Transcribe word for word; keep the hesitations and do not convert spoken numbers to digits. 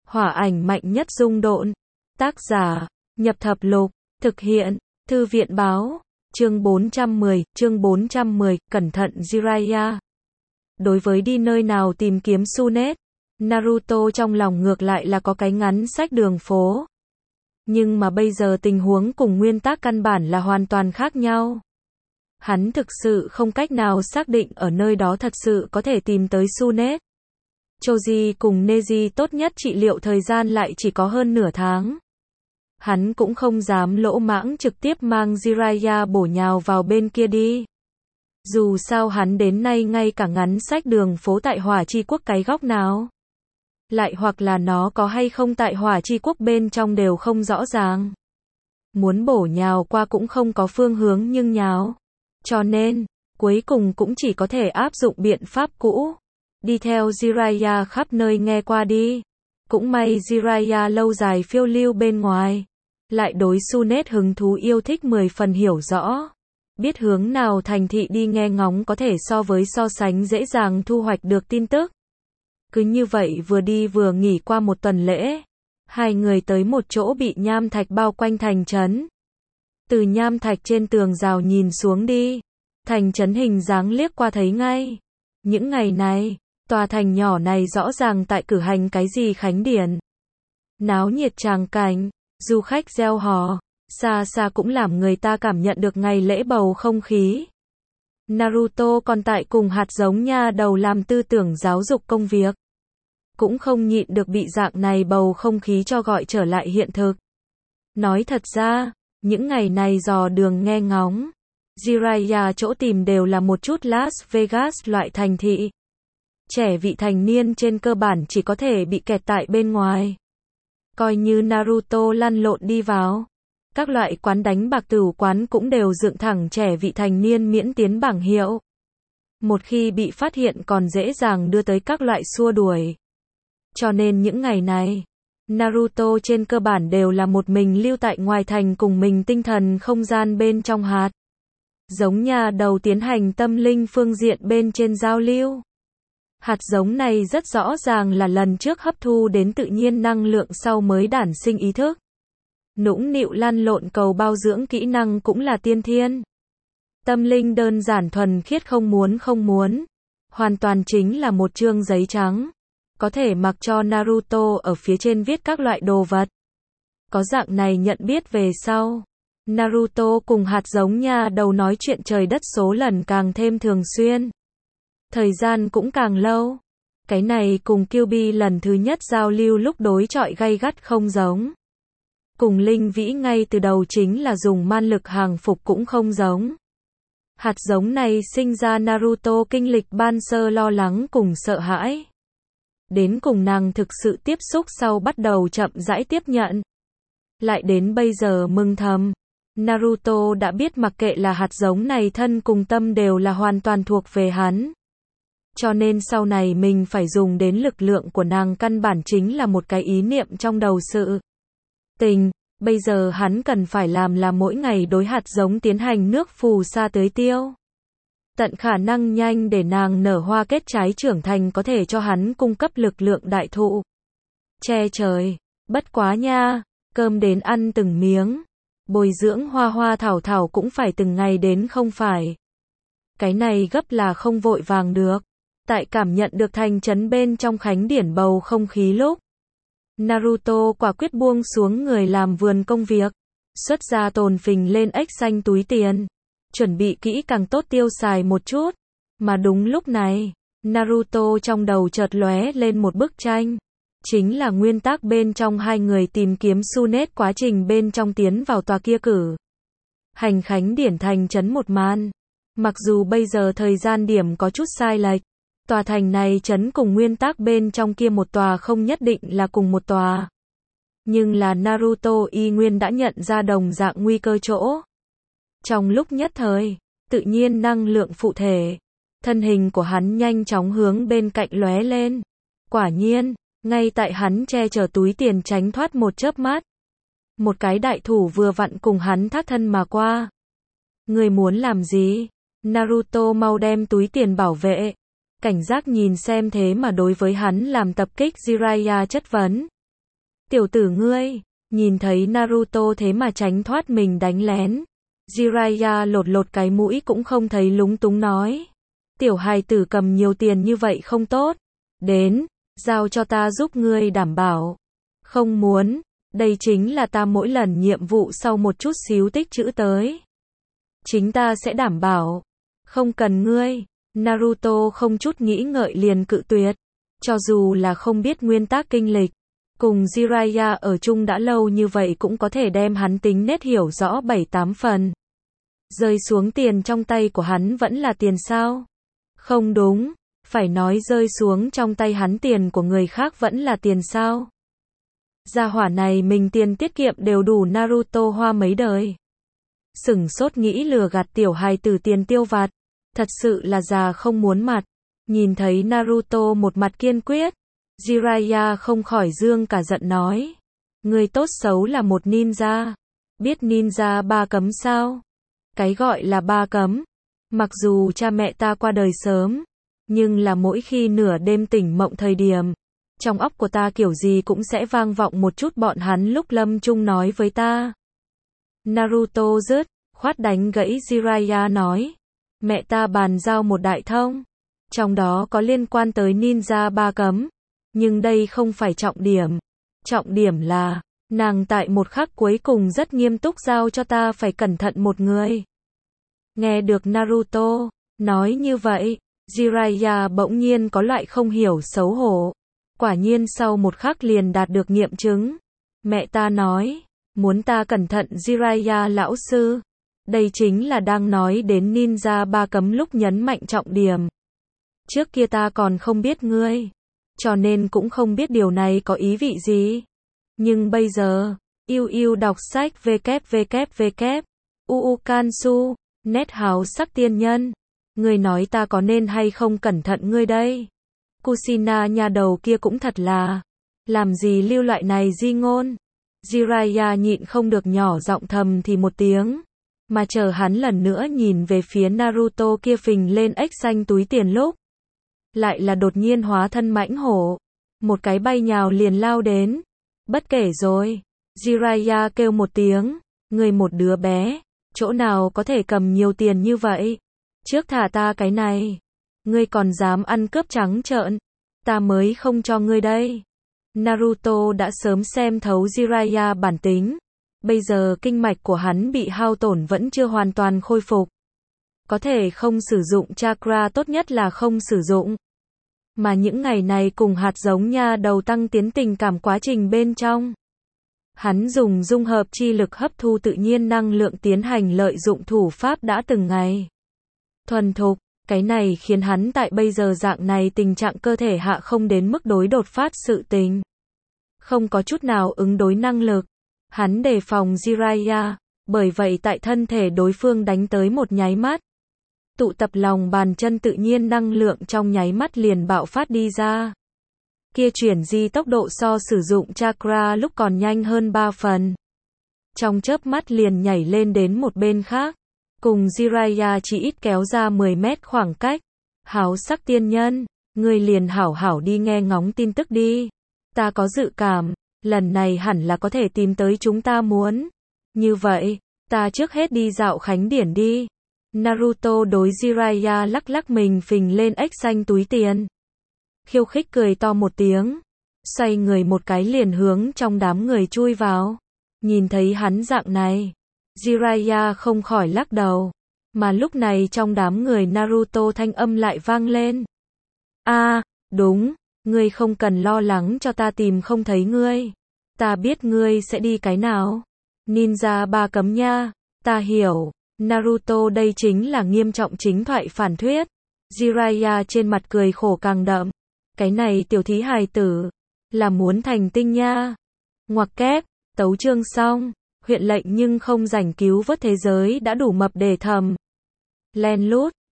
Hỏa ảnh mạnh nhất dung độn. Tác giả, Nhập Thập Lục, thực hiện, Thư viện báo, chương bốn trăm mười, chương bốn trăm mười, cẩn thận Jiraiya. Đối với đi nơi nào tìm kiếm Tsunade, Naruto trong lòng ngược lại là có cái ngắn sách đường phố. Nhưng mà bây giờ tình huống cùng nguyên tắc căn bản là hoàn toàn khác nhau. Hắn thực sự không cách nào xác định ở nơi đó thật sự có thể tìm tới Tsunade. Choji cùng Neji tốt nhất trị liệu thời gian lại chỉ có hơn nửa tháng. Hắn cũng không dám lỗ mãng trực tiếp mang Jiraiya bổ nhào vào bên kia đi. Dù sao hắn đến nay ngay cả ngắn sách đường phố tại Hỏa Chi Quốc cái góc nào, lại hoặc là nó có hay không tại Hỏa Chi Quốc bên trong đều không rõ ràng. Muốn bổ nhào qua cũng không có phương hướng nhưng nhào. Cho nên, cuối cùng cũng chỉ có thể áp dụng biện pháp cũ. Đi theo Jiraiya khắp nơi nghe qua đi. Cũng may Jiraiya lâu dài phiêu lưu bên ngoài. Lại đối Tsunade hứng thú yêu thích mười phần hiểu rõ. Biết hướng nào thành thị đi nghe ngóng có thể so với so sánh dễ dàng thu hoạch được tin tức. Cứ như vậy vừa đi vừa nghỉ qua một tuần lễ. Hai người tới một chỗ bị nham thạch bao quanh thành trấn. Từ nham thạch trên tường rào nhìn xuống đi. Thành trấn hình dáng liếc qua thấy ngay. Những ngày này, tòa thành nhỏ này rõ ràng tại cử hành cái gì khánh điển. Náo nhiệt tràng cảnh, du khách reo hò, xa xa cũng làm người ta cảm nhận được ngày lễ bầu không khí. Naruto còn tại cùng hạt giống nha đầu làm tư tưởng giáo dục công việc. Cũng không nhịn được bị dạng này bầu không khí cho gọi trở lại hiện thực. Nói thật ra, những ngày này dò đường nghe ngóng, Jiraiya chỗ tìm đều là một chút Las Vegas loại thành thị. Trẻ vị thành niên trên cơ bản chỉ có thể bị kẹt tại bên ngoài. Coi như Naruto lăn lộn đi vào, các loại quán đánh bạc tửu quán cũng đều dựng thẳng trẻ vị thành niên miễn tiến bảng hiệu. Một khi bị phát hiện còn dễ dàng đưa tới các loại xua đuổi. Cho nên những ngày này, Naruto trên cơ bản đều là một mình lưu tại ngoài thành cùng mình tinh thần không gian bên trong hạt. Giống nhà đầu tiến hành tâm linh phương diện bên trên giao lưu. Hạt giống này rất rõ ràng là lần trước hấp thu đến tự nhiên năng lượng sau mới đản sinh ý thức. Nũng nịu lăn lộn cầu bao dưỡng kỹ năng cũng là tiên thiên. Tâm linh đơn giản thuần khiết không muốn không muốn. Hoàn toàn chính là một chương giấy trắng. Có thể mặc cho Naruto ở phía trên viết các loại đồ vật. Có dạng này nhận biết về sau. Naruto cùng hạt giống nha đầu nói chuyện trời đất số lần càng thêm thường xuyên. Thời gian cũng càng lâu. Cái này cùng Kyuubi lần thứ nhất giao lưu lúc đối chọi gay gắt không giống. Cùng Linh Vĩ ngay từ đầu chính là dùng man lực hàng phục cũng không giống. Hạt giống này sinh ra Naruto kinh lịch ban sơ lo lắng cùng sợ hãi. Đến cùng nàng thực sự tiếp xúc sau bắt đầu chậm rãi tiếp nhận. Lại đến bây giờ mừng thầm. Naruto đã biết mặc kệ là hạt giống này thân cùng tâm đều là hoàn toàn thuộc về hắn. Cho nên sau này mình phải dùng đến lực lượng của nàng căn bản chính là một cái ý niệm trong đầu sự tình. Bây giờ hắn cần phải làm là mỗi ngày đối hạt giống tiến hành nước phù sa tưới tiêu. Tận khả năng nhanh để nàng nở hoa kết trái trưởng thành có thể cho hắn cung cấp lực lượng đại thụ. Che trời, bất quá nha, cơm đến ăn từng miếng. Bồi dưỡng hoa hoa thảo thảo cũng phải từng ngày đến không phải. Cái này gấp là không vội vàng được. Tại cảm nhận được thành trấn bên trong khánh điển bầu không khí lúc. Naruto quả quyết buông xuống người làm vườn công việc. Xuất ra tồn phình lên ếch xanh túi tiền. Chuẩn bị kỹ càng tốt tiêu xài một chút. Mà đúng lúc này, Naruto trong đầu chợt lóe lên một bức tranh. Chính là nguyên tắc bên trong hai người tìm kiếm Tsunade quá trình bên trong tiến vào tòa kia cử. Hành khánh điển thành trấn một màn. Mặc dù bây giờ thời gian điểm có chút sai lệch. Tòa thành này trấn cùng nguyên tắc bên trong kia một tòa không nhất định là cùng một tòa. Nhưng là Naruto y nguyên đã nhận ra đồng dạng nguy cơ chỗ. Trong lúc nhất thời, tự nhiên năng lượng phụ thể. Thân hình của hắn nhanh chóng hướng bên cạnh lóe lên. Quả nhiên, ngay tại hắn che chở túi tiền tránh thoát một chớp mắt. Một cái đại thủ vừa vặn cùng hắn thác thân mà qua. Người muốn làm gì? Naruto mau đem túi tiền bảo vệ. Cảnh giác nhìn xem thế mà đối với hắn làm tập kích Jiraiya chất vấn. Tiểu tử ngươi, nhìn thấy Naruto thế mà tránh thoát mình đánh lén. Jiraiya lột lột cái mũi cũng không thấy lúng túng nói. Tiểu hài tử cầm nhiều tiền như vậy không tốt. Đến, giao cho ta giúp ngươi đảm bảo. Không muốn, đây chính là ta mỗi lần nhiệm vụ sau một chút xíu tích trữ tới. Chính ta sẽ đảm bảo. Không cần ngươi. Naruto không chút nghĩ ngợi liền cự tuyệt. Cho dù là không biết nguyên tắc kinh lịch, cùng Jiraiya ở chung đã lâu như vậy cũng có thể đem hắn tính nết hiểu rõ bảy tám phần. Rơi xuống tiền trong tay của hắn vẫn là tiền sao? Không đúng, phải nói rơi xuống trong tay hắn tiền của người khác vẫn là tiền sao? Gia hỏa này mình tiền tiết kiệm đều đủ Naruto hoa mấy đời. Sửng sốt nghĩ lừa gạt tiểu hài tử tiền tiêu vặt, thật sự là già không muốn mặt. Nhìn thấy Naruto một mặt kiên quyết, Jiraiya không khỏi dương cả giận nói. Người tốt xấu là một ninja. Biết ninja ba cấm sao? Cái gọi là ba cấm. Mặc dù cha mẹ ta qua đời sớm, nhưng là mỗi khi nửa đêm tỉnh mộng thời điểm, trong óc của ta kiểu gì cũng sẽ vang vọng một chút bọn hắn lúc lâm chung nói với ta. Naruto rứt khoát đánh gãy Jiraiya nói. Mẹ ta bàn giao một đại thông. Trong đó có liên quan tới ninja ba cấm. Nhưng đây không phải trọng điểm. Trọng điểm là, nàng tại một khắc cuối cùng rất nghiêm túc giao cho ta phải cẩn thận một người. Nghe được Naruto nói như vậy, Jiraiya bỗng nhiên có loại không hiểu xấu hổ. Quả nhiên sau một khắc liền đạt được nghiệm chứng. Mẹ ta nói, muốn ta cẩn thận Jiraiya lão sư. Đây chính là đang nói đến ninja ba cấm lúc nhấn mạnh trọng điểm. Trước kia ta còn không biết ngươi, cho nên cũng không biết điều này có ý vị gì. Nhưng bây giờ, yêu yêu đọc sách www. uu Kansu, nét hào sắc tiên nhân. Ngươi nói ta có nên hay không cẩn thận ngươi đây? Kushina nhà đầu kia cũng thật là, làm gì lưu loại này di ngôn. Jiraiya nhịn không được nhỏ giọng thầm thì một tiếng. Mà chờ hắn lần nữa nhìn về phía Naruto kia phình lên ếch xanh túi tiền lúc. Lại là đột nhiên hóa thân mãnh hổ. Một cái bay nhào liền lao đến. Bất kể rồi. Jiraiya kêu một tiếng. Người một đứa bé. Chỗ nào có thể cầm nhiều tiền như vậy? Trước thả ta cái này. Ngươi còn dám ăn cướp trắng trợn. Ta mới không cho ngươi đây. Naruto đã sớm xem thấu Jiraiya bản tính. Bây giờ kinh mạch của hắn bị hao tổn vẫn chưa hoàn toàn khôi phục. Có thể không sử dụng chakra tốt nhất là không sử dụng. Mà những ngày này cùng hạt giống nha đầu tăng tiến tình cảm quá trình bên trong. Hắn dùng dung hợp chi lực hấp thu tự nhiên năng lượng tiến hành lợi dụng thủ pháp đã từng ngày. Thuần thục, cái này khiến hắn tại bây giờ dạng này tình trạng cơ thể hạ không đến mức đối đột phát sự tình. Không có chút nào ứng đối năng lực. Hắn đề phòng Jiraiya, bởi vậy tại thân thể đối phương đánh tới một nháy mắt. Tụ tập lòng bàn chân tự nhiên năng lượng trong nháy mắt liền bạo phát đi ra. Kia chuyển di tốc độ so sử dụng chakra lúc còn nhanh hơn ba phần. Trong chớp mắt liền nhảy lên đến một bên khác. Cùng Jiraiya chỉ ít kéo ra mười mét khoảng cách. Háo sắc tiên nhân, ngươi liền hảo hảo đi nghe ngóng tin tức đi. Ta có dự cảm, lần này hẳn là có thể tìm tới chúng ta muốn. Như vậy, ta trước hết đi dạo khánh điển đi. Naruto đối Jiraiya lắc lắc mình phình lên ếch xanh túi tiền. Khiêu khích cười to một tiếng. Xoay người một cái liền hướng trong đám người chui vào. Nhìn thấy hắn dạng này, Jiraiya không khỏi lắc đầu. Mà lúc này trong đám người Naruto thanh âm lại vang lên. A, à, đúng, ngươi không cần lo lắng cho ta tìm không thấy ngươi. Ta biết ngươi sẽ đi cái nào. Ninja ba cấm nha, ta hiểu. Naruto đây chính là nghiêm trọng chính thoại phản thuyết. Jiraiya trên mặt cười khổ càng đậm. Cái này tiểu thí hài tử, là muốn thành tinh nha. Ngoặc kép, tấu chương xong. Huyện lệnh nhưng không rảnh cứu vớt thế giới đã đủ mập để thầm. Len lút.